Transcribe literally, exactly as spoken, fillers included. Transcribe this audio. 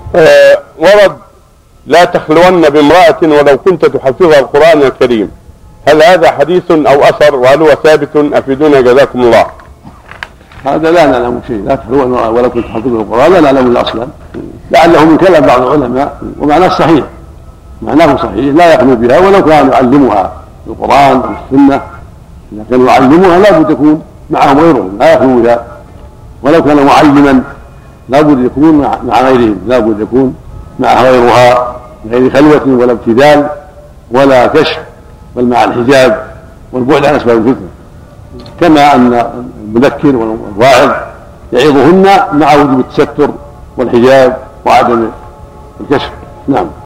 آه ورد لا تخلون بامرأة ولو كنت تحفظها القرآن الكريم، هل هذا حديث أو أثر، وهل هو ثابت؟ أفيدونا جزاكم الله. هذا لا نعلم شيء، لا تخلون ولو كنت تحفظها القرآن لا نعلم الا اصلا، لعله من كلام بعض العلماء، ومعناه صحيح، معناه صحيح، لا يخلو بها ولو كان يعلمها القرآن أو السنة، إذا كان يعلمها لا بد يكون معهم غيرهم، لا يخلو بها، ولو كان معلما لا بد يكون مع غيرهم، لا بد يكون مع غيرها بغير خلوة ولا ابتذال ولا كشف، بل مع الحجاب والبعد عن أسباب الفتنة، كما أن المذكر والواعظ يعظهن مع وجوب التستر والحجاب وعدم الكشف. نعم.